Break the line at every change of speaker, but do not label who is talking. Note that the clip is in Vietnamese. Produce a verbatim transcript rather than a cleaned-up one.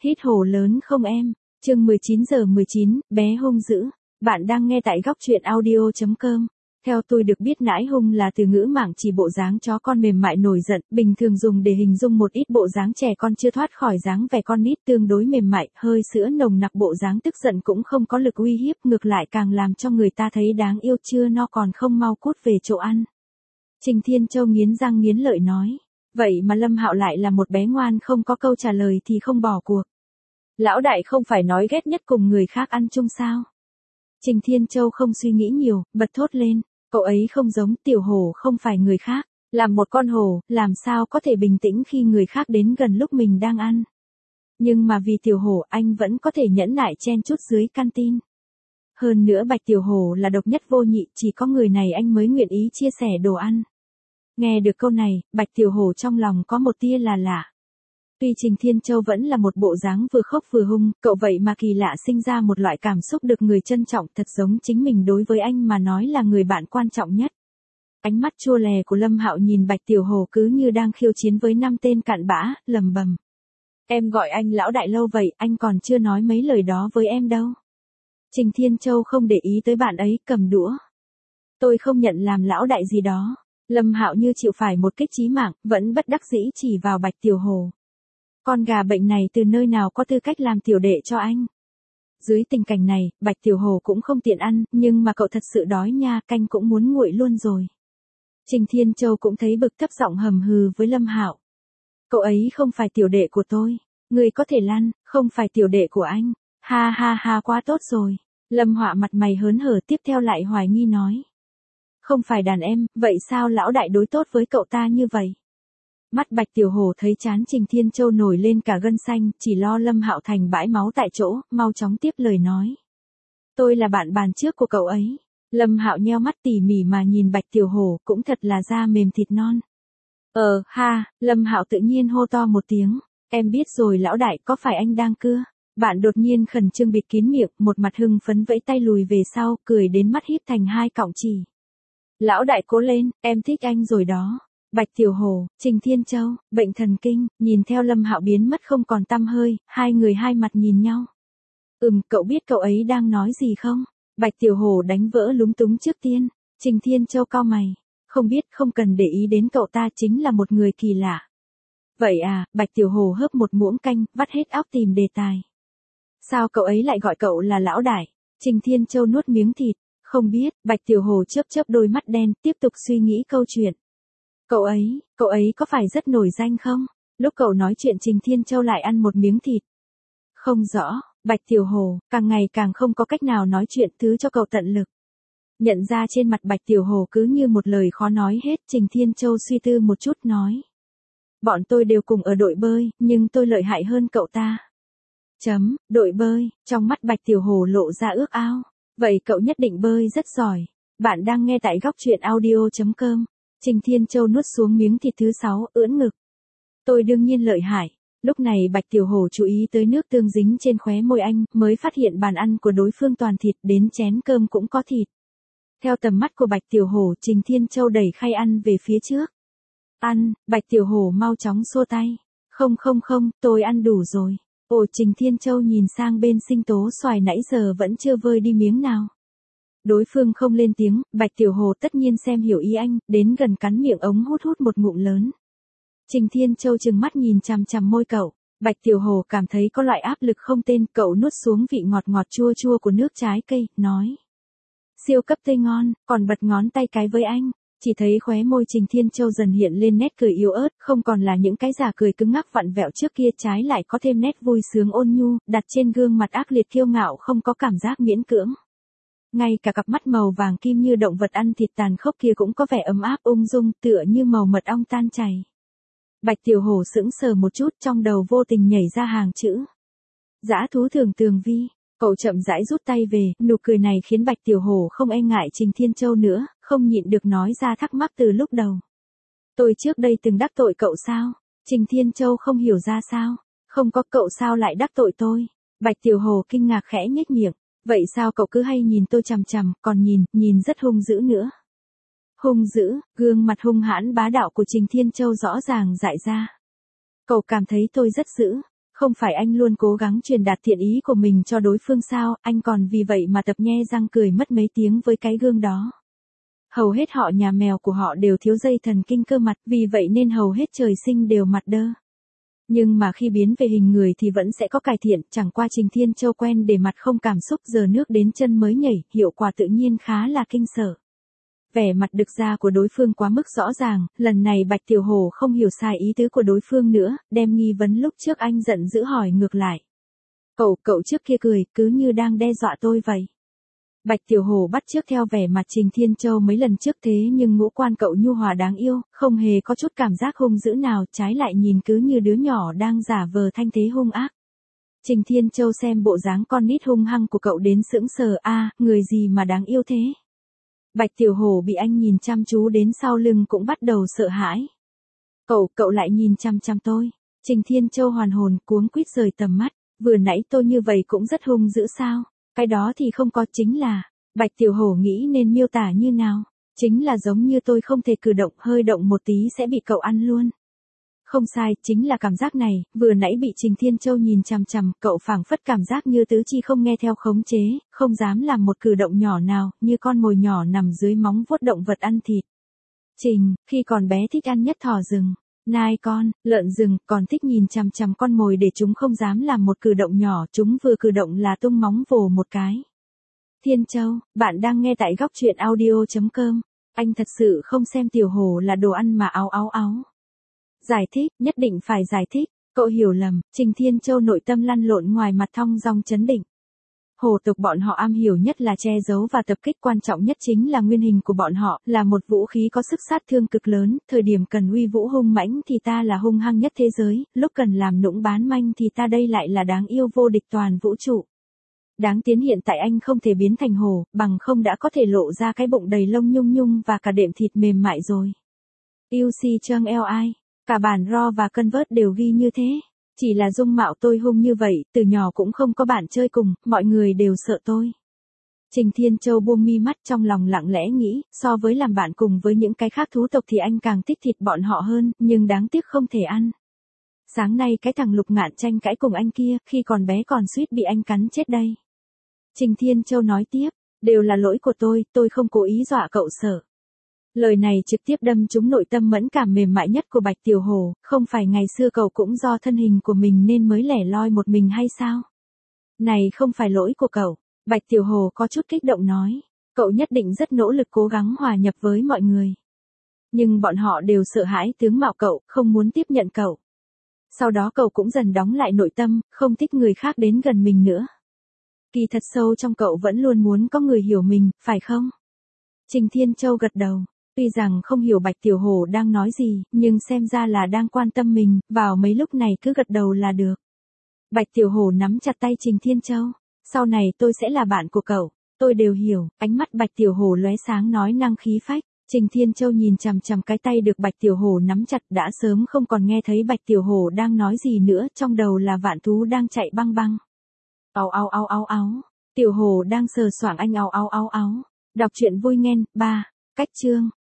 Hít hồ lớn không em? Chương mười chín giờ mười chín, bé hung dữ. Bạn đang nghe tại góc truyện audio chấm com. Theo tôi được biết nãi hung là từ ngữ mảng chỉ bộ dáng chó con mềm mại nổi giận, bình thường dùng để hình dung một ít bộ dáng trẻ con chưa thoát khỏi dáng vẻ con nít tương đối mềm mại, hơi sữa nồng nặc bộ dáng tức giận cũng không có lực uy hiếp, ngược lại càng làm cho người ta thấy đáng yêu, chưa no còn không mau cút về chỗ ăn. Trình Thiên Châu nghiến răng nghiến lợi nói. Vậy mà Lâm Hạo lại là một bé ngoan không có câu trả lời thì không bỏ cuộc. Lão đại không phải nói ghét nhất cùng người khác ăn chung sao? Trình Thiên Châu không suy nghĩ nhiều, bật thốt lên. Cậu ấy không giống, tiểu hổ không phải người khác. Làm một con hổ, làm sao có thể bình tĩnh khi người khác đến gần lúc mình đang ăn. Nhưng mà vì tiểu hổ anh vẫn có thể nhẫn nại chen chút dưới canteen. Hơn nữa Bạch Tiểu Hổ là độc nhất vô nhị, chỉ có người này anh mới nguyện ý chia sẻ đồ ăn. Nghe được câu này, Bạch Tiểu Hổ trong lòng có một tia là lạ. Tuy Trình Thiên Châu vẫn là một bộ dáng vừa khóc vừa hung, cậu vậy mà kỳ lạ sinh ra một loại cảm xúc được người trân trọng, thật giống chính mình đối với anh mà nói là người bạn quan trọng nhất. Ánh mắt chua lè của Lâm Hạo nhìn Bạch Tiểu Hổ cứ như đang khiêu chiến với năm tên cặn bã, lầm bầm. Em gọi anh lão đại lâu vậy, anh còn chưa nói mấy lời đó với em đâu. Trình Thiên Châu không để ý tới bạn ấy, cầm đũa. Tôi không nhận làm lão đại gì đó. Lâm Hạo như chịu phải một kích chí mạng, vẫn bất đắc dĩ chỉ vào Bạch Tiểu Hổ. Con gà bệnh này từ nơi nào có tư cách làm tiểu đệ cho anh? Dưới tình cảnh này, Bạch Tiểu Hổ cũng không tiện ăn, nhưng mà cậu thật sự đói nha, canh cũng muốn nguội luôn rồi. Trình Thiên Châu cũng thấy bực, thấp giọng hầm hừ với Lâm Hạo. Cậu ấy không phải tiểu đệ của tôi, người có thể lăn, không phải tiểu đệ của anh. Ha ha ha, quá tốt rồi. Lâm Họa mặt mày hớn hở, tiếp theo lại hoài nghi nói. Không phải đàn em, vậy sao lão đại đối tốt với cậu ta như vậy? Mắt Bạch Tiểu Hổ thấy chán Trình Thiên Châu nổi lên cả gân xanh, chỉ lo Lâm Hạo thành bãi máu tại chỗ, mau chóng tiếp lời nói. Tôi là bạn bàn trước của cậu ấy. Lâm Hạo nheo mắt tỉ mỉ mà nhìn Bạch Tiểu Hổ, cũng thật là da mềm thịt non. Ờ, ha, Lâm Hạo tự nhiên hô to một tiếng. Em biết rồi lão đại, có phải anh đang cưa? Bạn đột nhiên khẩn trương bịt kín miệng, một mặt hưng phấn vẫy tay lùi về sau, cười đến mắt híp thành hai cọng chỉ. Lão đại cố lên, em thích anh rồi đó. Bạch Tiểu Hổ, Trình Thiên Châu, bệnh thần kinh, nhìn theo Lâm Hạo biến mất không còn tăm hơi, hai người hai mặt nhìn nhau. Ừm, cậu biết cậu ấy đang nói gì không? Bạch Tiểu Hổ đánh vỡ lúng túng trước tiên. Trình Thiên Châu cau mày. Không biết, không cần để ý đến cậu ta, chính là một người kỳ lạ. Vậy à, Bạch Tiểu Hổ hớp một muỗng canh, vắt hết óc tìm đề tài. Sao cậu ấy lại gọi cậu là lão đại? Trình Thiên Châu nuốt miếng thịt. Không biết, Bạch Tiểu Hổ chớp chớp đôi mắt đen, tiếp tục suy nghĩ câu chuyện. Cậu ấy, cậu ấy có phải rất nổi danh không? Lúc cậu nói chuyện Trình Thiên Châu lại ăn một miếng thịt. Không rõ, Bạch Tiểu Hổ, càng ngày càng không có cách nào nói chuyện, thứ cho cậu tận lực. Nhận ra trên mặt Bạch Tiểu Hổ cứ như một lời khó nói hết, Trình Thiên Châu suy tư một chút nói. Bọn tôi đều cùng ở đội bơi, nhưng tôi lợi hại hơn cậu ta. Chấm, đội bơi, trong mắt Bạch Tiểu Hổ lộ ra ước ao. Vậy cậu nhất định bơi rất giỏi. Bạn đang nghe tại góc truyện audio chấm com. Trình Thiên Châu nuốt xuống miếng thịt thứ sáu, ưỡn ngực. Tôi đương nhiên lợi hại. Lúc này Bạch Tiểu Hổ chú ý tới nước tương dính trên khóe môi anh, mới phát hiện bàn ăn của đối phương toàn thịt, đến chén cơm cũng có thịt. Theo tầm mắt của Bạch Tiểu Hổ, Trình Thiên Châu đẩy khay ăn về phía trước. Ăn, Bạch Tiểu Hổ mau chóng xua tay. Không không không, tôi ăn đủ rồi. Ồ, Trình Thiên Châu nhìn sang bên Sinh Tố Xoài nãy giờ vẫn chưa vơi đi miếng nào. Đối phương không lên tiếng, Bạch Tiểu Hổ tất nhiên xem hiểu ý anh, đến gần cắn miệng ống hút hút một ngụm lớn. Trình Thiên Châu trừng mắt nhìn chằm chằm môi cậu, Bạch Tiểu Hổ cảm thấy có loại áp lực không tên, cậu nuốt xuống vị ngọt ngọt chua chua của nước trái cây, nói. Siêu cấp tươi ngon, còn bật ngón tay cái với anh. Chỉ thấy khóe môi Trình Thiên Châu dần hiện lên nét cười yếu ớt, không còn là những cái giả cười cứng ngắc vặn vẹo trước kia, trái lại có thêm nét vui sướng ôn nhu, đặt trên gương mặt ác liệt kiêu ngạo không có cảm giác miễn cưỡng. Ngay cả cặp mắt màu vàng kim như động vật ăn thịt tàn khốc kia cũng có vẻ ấm áp ung dung, tựa như màu mật ong tan chảy. Bạch Tiểu Hổ sững sờ một chút, trong đầu vô tình nhảy ra hàng chữ. Dã thú thường tường vi. Cậu chậm rãi rút tay về, nụ cười này khiến Bạch Tiểu Hổ không e ngại Trình Thiên Châu nữa, không nhịn được nói ra thắc mắc từ lúc đầu. Tôi trước đây từng đắc tội cậu sao? Trình Thiên Châu không hiểu ra sao? Không có, cậu sao lại đắc tội tôi? Bạch Tiểu Hổ kinh ngạc khẽ nhếch miệng. Vậy sao cậu cứ hay nhìn tôi chằm chằm, còn nhìn, nhìn rất hung dữ nữa. Hung dữ, gương mặt hung hãn bá đạo của Trình Thiên Châu rõ ràng dại ra. Cậu cảm thấy tôi rất dữ. Không phải anh luôn cố gắng truyền đạt thiện ý của mình cho đối phương sao, anh còn vì vậy mà tập nhe răng cười mất mấy tiếng với cái gương đó. Hầu hết họ nhà mèo của họ đều thiếu dây thần kinh cơ mặt, vì vậy nên hầu hết trời sinh đều mặt đơ. Nhưng mà khi biến về hình người thì vẫn sẽ có cải thiện, chẳng qua Trình Thiên Châu quen để mặt không cảm xúc giờ nước đến chân mới nhảy, hiệu quả tự nhiên khá là kinh sợ. Vẻ mặt đực ra của đối phương quá mức rõ ràng, lần này Bạch Tiểu Hổ không hiểu sai ý tứ của đối phương nữa, đem nghi vấn lúc trước anh giận dữ hỏi ngược lại. Cậu, cậu trước kia cười, cứ như đang đe dọa tôi vậy. Bạch Tiểu Hổ bắt chước theo vẻ mặt Trình Thiên Châu mấy lần trước thế nhưng ngũ quan cậu nhu hòa đáng yêu, không hề có chút cảm giác hung dữ nào, trái lại nhìn cứ như đứa nhỏ đang giả vờ thanh thế hung ác. Trình Thiên Châu xem bộ dáng con nít hung hăng của cậu đến sững sờ, a, người gì mà đáng yêu thế. Bạch Tiểu Hổ bị anh nhìn chăm chú đến sau lưng cũng bắt đầu sợ hãi. Cậu, cậu lại nhìn chăm chăm tôi. Trình Thiên Châu hoàn hồn cuống quýt rời tầm mắt, vừa nãy tôi như vậy cũng rất hung dữ sao? Cái đó thì không có, chính là, Bạch Tiểu Hổ nghĩ nên miêu tả như nào, chính là giống như tôi không thể cử động, hơi động một tí sẽ bị cậu ăn luôn. Không sai, chính là cảm giác này, vừa nãy bị Trình Thiên Châu nhìn chằm chằm, cậu phảng phất cảm giác như tứ chi không nghe theo khống chế, không dám làm một cử động nhỏ nào, như con mồi nhỏ nằm dưới móng vuốt động vật ăn thịt. Trình, khi còn bé thích ăn nhất thỏ rừng, nai con, lợn rừng, còn thích nhìn chằm chằm con mồi để chúng không dám làm một cử động nhỏ, chúng vừa cử động là tung móng vồ một cái. Thiên Châu, bạn đang nghe tại góc truyện audio chấm com. Anh thật sự không xem Tiểu Hổ là đồ ăn mà áo áo áo. Giải thích, nhất định phải giải thích, cậu hiểu lầm, Trình Thiên Châu nội tâm lăn lộn ngoài mặt thong dong chấn định. Hổ tộc bọn họ am hiểu nhất là che giấu và tập kích, quan trọng nhất chính là nguyên hình của bọn họ, là một vũ khí có sức sát thương cực lớn, thời điểm cần uy vũ hung mãnh thì ta là hung hăng nhất thế giới, lúc cần làm nũng bán manh thì ta đây lại là đáng yêu vô địch toàn vũ trụ. Đáng tiến hiện tại anh không thể biến thành hổ, bằng không đã có thể lộ ra cái bụng đầy lông nhung nhung và cả đệm thịt mềm mại rồi. u xê Chung lờ i, cả bản raw và convert đều ghi như thế. Chỉ là dung mạo tôi hung như vậy, từ nhỏ cũng không có bạn chơi cùng, mọi người đều sợ tôi. Trình Thiên Châu buông mi mắt, trong lòng lặng lẽ nghĩ, so với làm bạn cùng với những cái khác thú tộc thì anh càng thích thịt bọn họ hơn, nhưng đáng tiếc không thể ăn. Sáng nay cái thằng Lục Ngạn tranh cãi cùng anh kia, khi còn bé còn suýt bị anh cắn chết đây. Trình Thiên Châu nói tiếp, đều là lỗi của tôi, tôi không cố ý dọa cậu sợ. Lời này trực tiếp đâm trúng nội tâm mẫn cảm mềm mại nhất của Bạch Tiểu Hổ, không phải ngày xưa cậu cũng do thân hình của mình nên mới lẻ loi một mình hay sao? Này không phải lỗi của cậu, Bạch Tiểu Hổ có chút kích động nói, cậu nhất định rất nỗ lực cố gắng hòa nhập với mọi người. Nhưng bọn họ đều sợ hãi tướng mạo cậu, không muốn tiếp nhận cậu. Sau đó cậu cũng dần đóng lại nội tâm, không thích người khác đến gần mình nữa. Kỳ thật sâu trong cậu vẫn luôn muốn có người hiểu mình, phải không? Trình Thiên Châu gật đầu. Tuy rằng không hiểu Bạch Tiểu Hổ đang nói gì, nhưng xem ra là đang quan tâm mình, vào mấy lúc này cứ gật đầu là được. Bạch Tiểu Hổ nắm chặt tay Trình Thiên Châu. Sau này tôi sẽ là bạn của cậu, tôi đều hiểu, ánh mắt Bạch Tiểu Hổ lóe sáng nói năng khí phách. Trình Thiên Châu nhìn chằm chằm cái tay được Bạch Tiểu Hổ nắm chặt, đã sớm không còn nghe thấy Bạch Tiểu Hổ đang nói gì nữa, trong đầu là vạn thú đang chạy băng băng. Áo áo áo áo áo, Tiểu Hổ đang sờ soạng anh áo áo áo áo. Đọc truyện vui nghen, ba, cách chương.